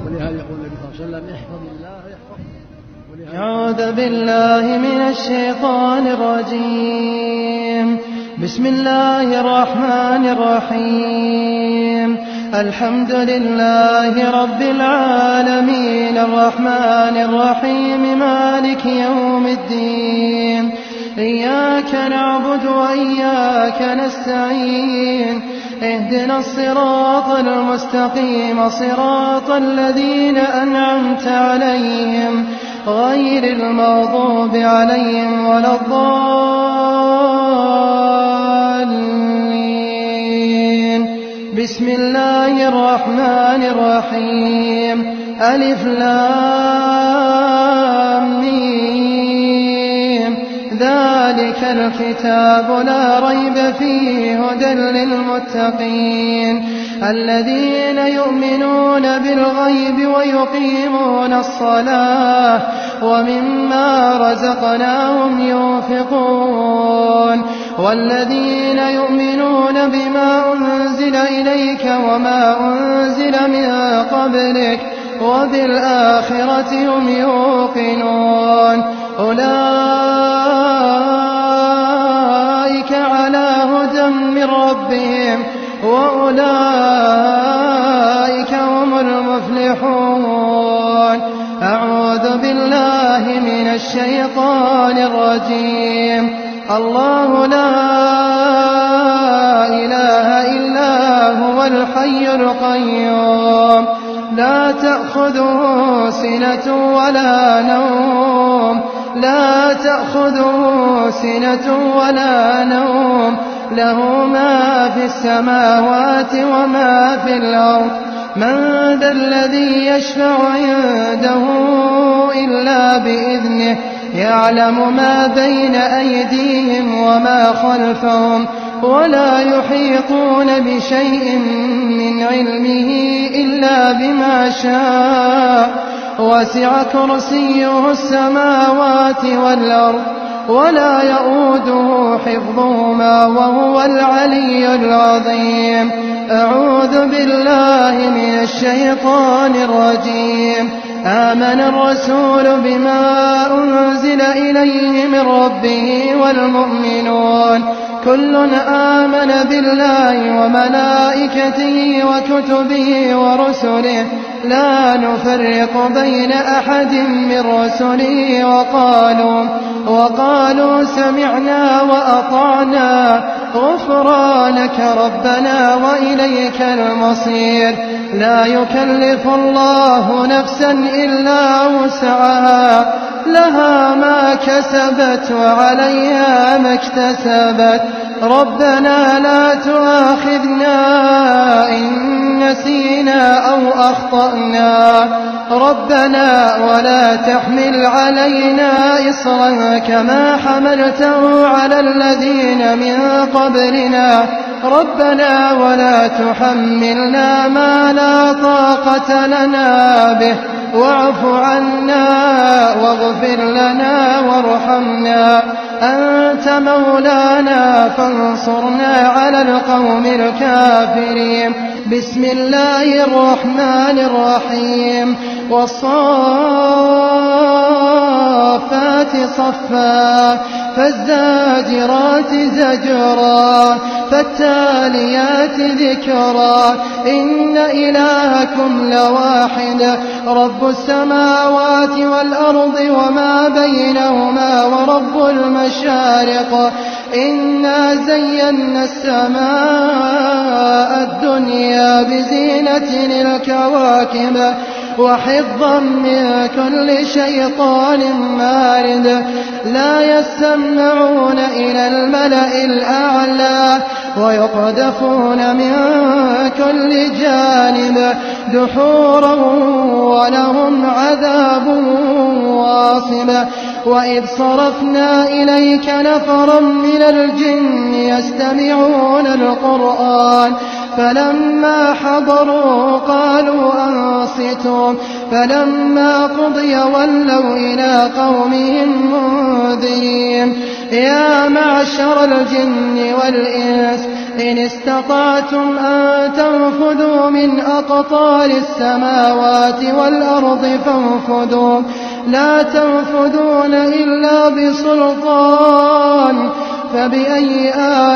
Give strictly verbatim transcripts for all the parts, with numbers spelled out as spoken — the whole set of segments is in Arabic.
ولهذا يقول النبي صلى الله عليه وسلم احفظ الله يحفظك. أعوذ بالله من الشيطان الرجيم. بسم الله الرحمن الرحيم. الحمد لله رب العالمين الرحمن الرحيم مالك يوم الدين. إياك نعبد وإياك نستعين. اهدنا الصراط المستقيم صراط الذين أنعمت عليهم غير المغضوب عليهم ولا الضالين. بسم الله الرحمن الرحيم. ألف لام ميم. ذلك الكتاب لا ريب فيه هدى للمتقين الذين يؤمنون بالغيب ويقيمون الصلاة ومما رزقناهم ينفقون والذين يؤمنون بما أنزل إليك وما أنزل من قبلك وبالآخرة هم يوقنون. أولئك على هدى من ربهم وأولئك هم المفلحون. أعوذ بالله من الشيطان الرجيم. الله لا إله إلا هو الحي القيوم لا تأخذه سنة ولا نوم لا تأخذه سنة ولا نوم له ما في السماوات وما في الأرض. من ذا الذي يشفع عنده إلا بإذنه يعلم ما بين أيديهم وما خلفهم ولا يحيطون بشيء من علمه إلا بما شاء. وسع كرسيه السماوات والأرض ولا يؤوده حفظهما وهو العلي العظيم. أعوذ بالله من الشيطان الرجيم. آمن الرسول بما أنزل إليه من ربه والمؤمنون كل آمن بالله وملائكته وكتبه ورسله لا نفرق بين أحد من رسله وقالوا وقالوا سمعنا وأطعنا غفرانك ربنا وإليك المصير. لا يكلف الله نفسا إلا وسعها لها ما كسبت وعليها ما اكتسبت. ربنا لا تؤاخذنا إن نسينا أو أخطأنا ربنا ولا تحمل علينا إصرا كما حملته على الذين من قبلنا ربنا ولا تحملنا ما لا طاقة لنا به واعف عنا واغفر لنا وارحمنا أنت مولانا فانصرنا على القوم الكافرين. بسم الله الرحمن الرحيم. والصافات صفا فالزاجرات زجرا فالتاليات ذكرا إن إلهكم لواحد رب السماوات والأرض وما بينهما ورب المشارق. إنا زينا السماء الدنيا بزينة الكواكب وحفظا من كل شيطان مارد. لا يسمعون إلى الملأ الأعلى ويقذفون من كل جانب دحورا ولهم عذاب واصب. وإذ صرفنا إليك نفرا من الجن يستمعون القرآن فلما حضروا قالوا أنصتوا فلما قضي ولوا إلى قومهم منذرين. يا معشر الجن والإنس إن استطعتم أن تنفذوا من أقطار السماوات والأرض فانفذوا لا تنفذون إلا بسلطان فبأي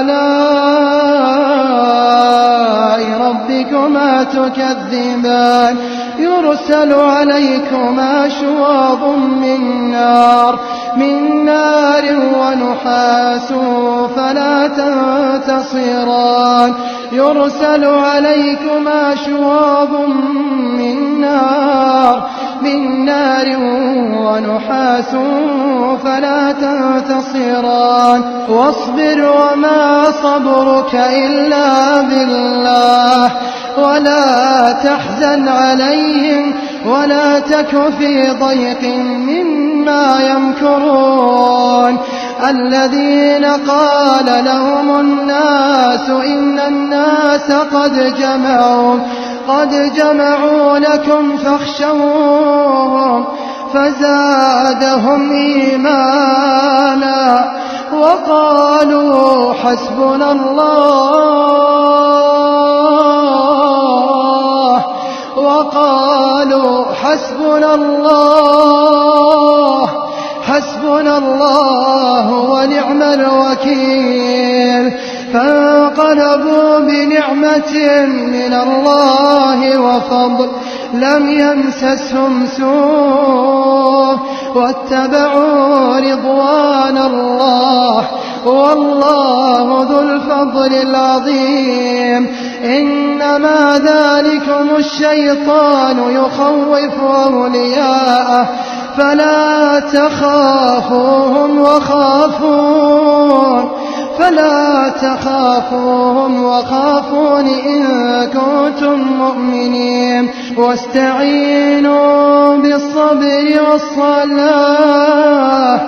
آلاء ربكما تكذبان يرسل عليكما شواظ من نار من نار ونحاس فلا تنتصران يرسل عليكما شواظ من نار من نار ونحاس فلا تنتصران واصبر وما صبرك إلا بالله ولا تحزن عليهم ولا تك في ضيق مما يمكرون الذين قال لهم الناس إن الناس قد جمعوا قد جمعوا لكم فاخشوهم فزادهم إيمانا وقالوا حسبنا الله وقالوا حسبنا الله حسبنا الله ونعم الوكيل فانقلبوا بنعمة من الله وفضل لم يمسسهم سوء واتبعوا رضوان الله والله ذو الفضل العظيم إنما ذلكم الشيطان يخوف أولياءه فلا تخافوهم وخافون فلا تخافوهم وخافون إن كنتم مؤمنين واستعينوا بالصبر والصلاة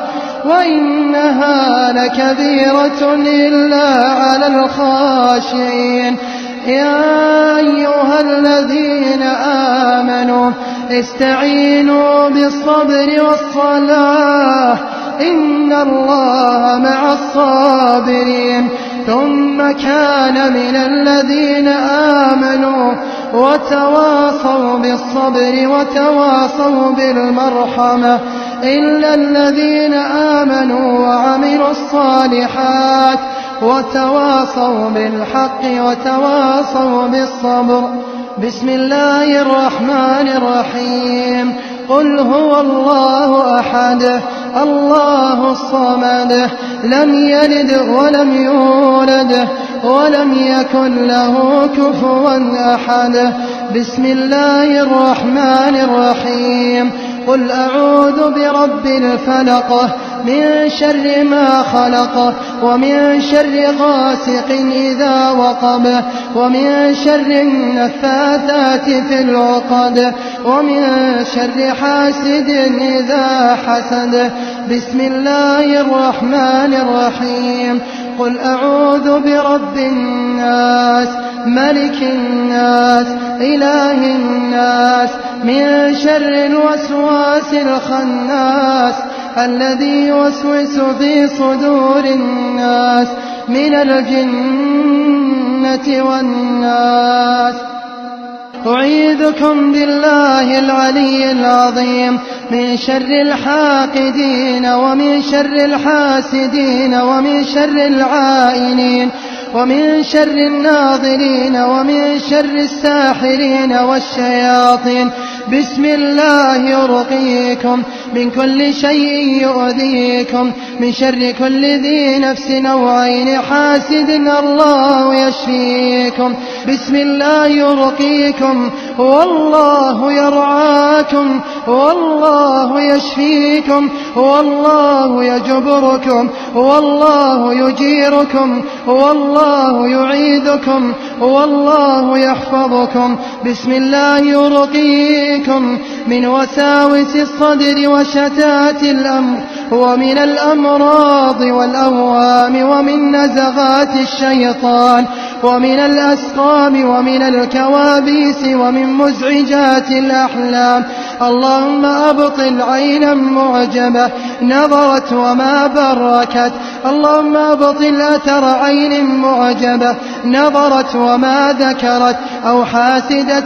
وإنها لكبيرة إلا على الخاشعين يا أيها الذين آمنوا استعينوا بالصبر والصلاة إن الله مع الصابرين ثم كان من الذين آمنوا وتواصوا بالصبر وتواصوا بالمرحمة إلا الذين آمنوا وعملوا الصالحات وتواصوا بالحق وتواصوا بالصبر بسم الله الرحمن الرحيم قل هو الله أحد الله الصمد لم يلد ولم يولد ولم يكن له كفوا أحد بسم الله الرحمن الرحيم قل أعوذ برب الفلق من شر ما خلق ومن شر غاسق إذا وقب ومن شر النفاثات في العقد ومن شر حاسد إذا حسد بسم الله الرحمن الرحيم قل أعوذ برب الناس ملك الناس إله الناس من شر الوسواس الخناس الذي يوسوس في صدور الناس من الجنة والناس أعيذكم بالله العلي العظيم من شر الحاقدين ومن شر الحاسدين ومن شر العائنين ومن شر الناظرين ومن شر الساحرين والشياطين بسم الله يرقيكم من كل شيء يؤذيكم من شر كل ذي نفس أو عين حاسد الله يشفيكم بسم الله يرقيكم والله يرعاكم والله يشفيكم والله يجبركم والله يجيركم والله يعيذكم والله يحفظكم بسم الله يرقيكم من وساوس الصدر وشتات الأمر ومن الأمراض والأوهام ومن نزغات الشيطان ومن الأسقام ومن الكوابيس ومن مزعجات الأحلام اللهم أبطل عينا معجبة نظرت وما بركت. اللهم أبطل أثر عين معجبة نظرت وما ذكرت، أو حاسدة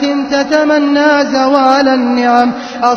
تتمنى زوال النعم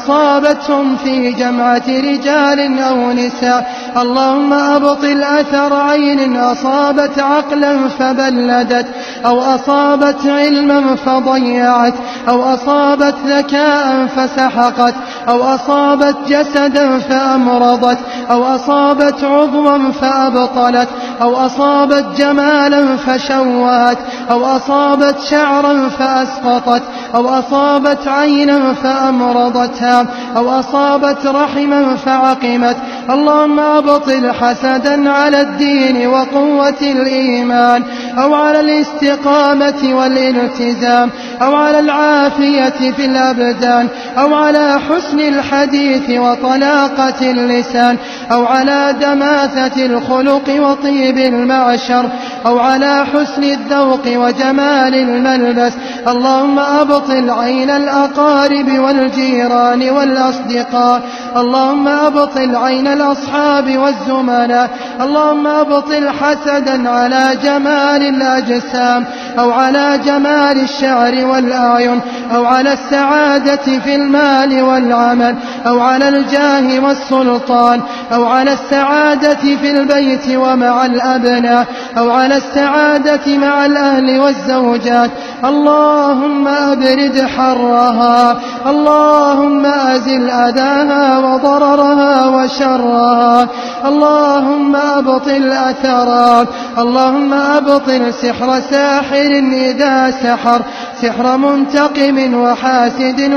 أصابتهم في جمعة رجال أو نساء. اللهم أبطل أثر عين أصابت عقلا فبلدت، أو أصابت علما فضيعت، أو أصابت ذكاء فسحقت، أو أصابت جسدا فأمرضت، أو أصابت عضوا فأبطلت، أو أصابت جمالا فشوهت، أو أصابت شعرا فأسقطت، أو أصابت عينا فأمرضتها، أو أصابت رحما فعقمت. اللهم أبطل حسدا على الدين وقوة الإيمان، أو على الاستقامة والالتزام، أو على العافية في الأبدان، أو على حسن الحديث وطلاقة اللسان، أو على دماثة الخلق وطيب المعشر، أو على حسن الذوق وجمال الملبس. اللهم أبطل عين الأقارب والجيران والأصدقاء. اللهم أبطل عين الأصحاب والزملاء. اللهم أبطل حسدا على جمال الأجسام، أو على جمال الشعر والأعين، أو على السعادة في المال والعمل، أو على الجاه والسلطان، أو على السعادة في البيت ومع الأبناء، أو على السعادة مع الأهل والزوجات. اللهم أبرد حرها، اللهم أزل أذاها وضررها وشرها، اللهم أبطل أثرها. اللهم أبطل سحر ساحر إذا سحر، سحر منتقم وحاسد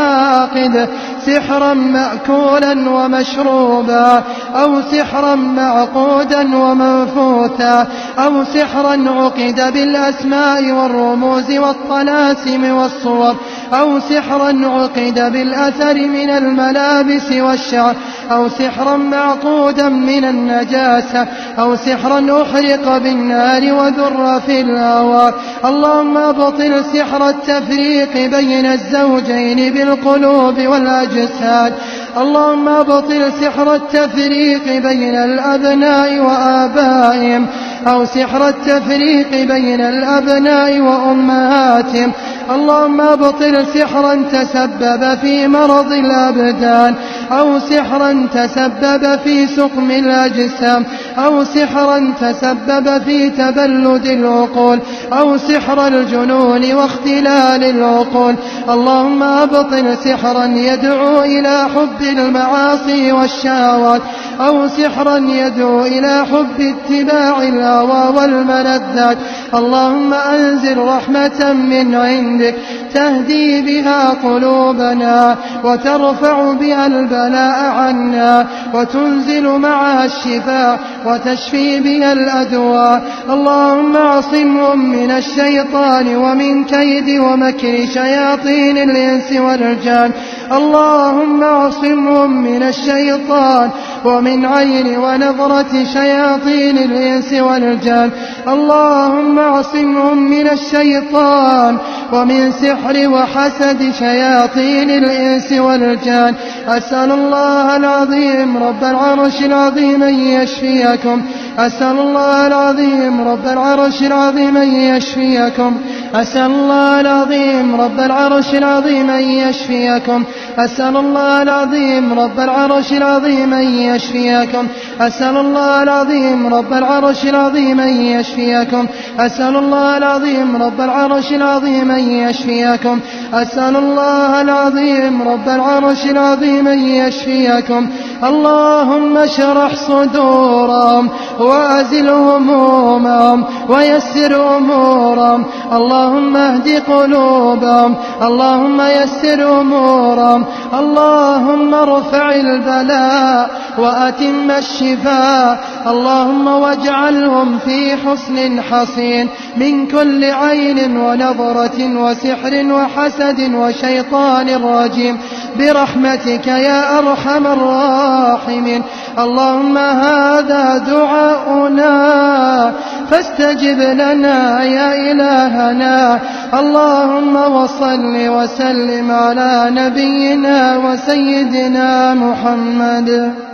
وحاقد، سحرا مأكولا ومشروبا، أو سحرا معقودا ومنفوثا، أو سحرا عقد بالأسماء والرموز والطلاسم والصور، أو سحرا عقد بالأثر من الملابس والشعر، أو سحرا معقودا من النجاسة، أو سحرا أحرق بالنار وذر في الهواء. اللهم أبطل سحر التفريق بين الزوجين بالقلوب والأجساد. اللهم أبطل سحر التفريق بين الأبناء وآبائهم، أو سحر التفريق بين الأبناء وأمهاتهم. اللهم أبطل سحرا تسبب في مرض الأبدان، أو سحرا تسبب في سقم الأجسام، أو سحرا تسبب في تبلد العقول، أو سحر الجنون واختلال العقول. اللهم أبطل سحرا يدعو إلى حب المعاصي والشهوات، أو سحرا يدعو إلى حب اتباع الهوى والملذات. اللهم أنزل رحمة من عندك تهدي بها قلوبنا، وترفع بها البلاء عنا، وتنزل معها الشفاء، وتشفي بها الأدواء. اللهم اعصمهم من الشيطان ومن كيد ومكر شياطين الإنس والجان. اللهم اعصمهم من الشيطان ومن عين ونظرة شياطين الإنس والجان. اللهم اعصمهم من الشيطان ومن سحر وحسد شياطين الإنس والجان. أسأل الله العظيم رب العرش العظيم أن يشفيكم. أسأل الله العظيم رب العرش العظيم أن يشفيكم. أسأل الله العظيم رب العرش العظيم أن يشفيكم. أسأل الله العظيم رب العرش العظيم أن يشفيكم. أسأل الله العظيم رب العرش العظيم أن يشفيكم. أسأل الله العظيم رب العرش العظيم أن يشفيكم. أسأل الله العظيم رب العرش العظيم أن يشفيكم. اللهم اشرح صدورهم وأزل همومهم ويسر أمورهم. اللهم اهد قلوبهم. اللهم يسر أمورهم. اللهم ارفع البلاء وأتم الشفاء. اللهم واجعلهم في حسن حصين من كل عين ونظرة وسحر وحسد وشيطان رجيم برحمتك يا أرحم الراحمين. اللهم هذا دعاؤنا فاستجب لنا يا إلهنا. اللهم وصل وسلم على نبينا وسيدنا محمد.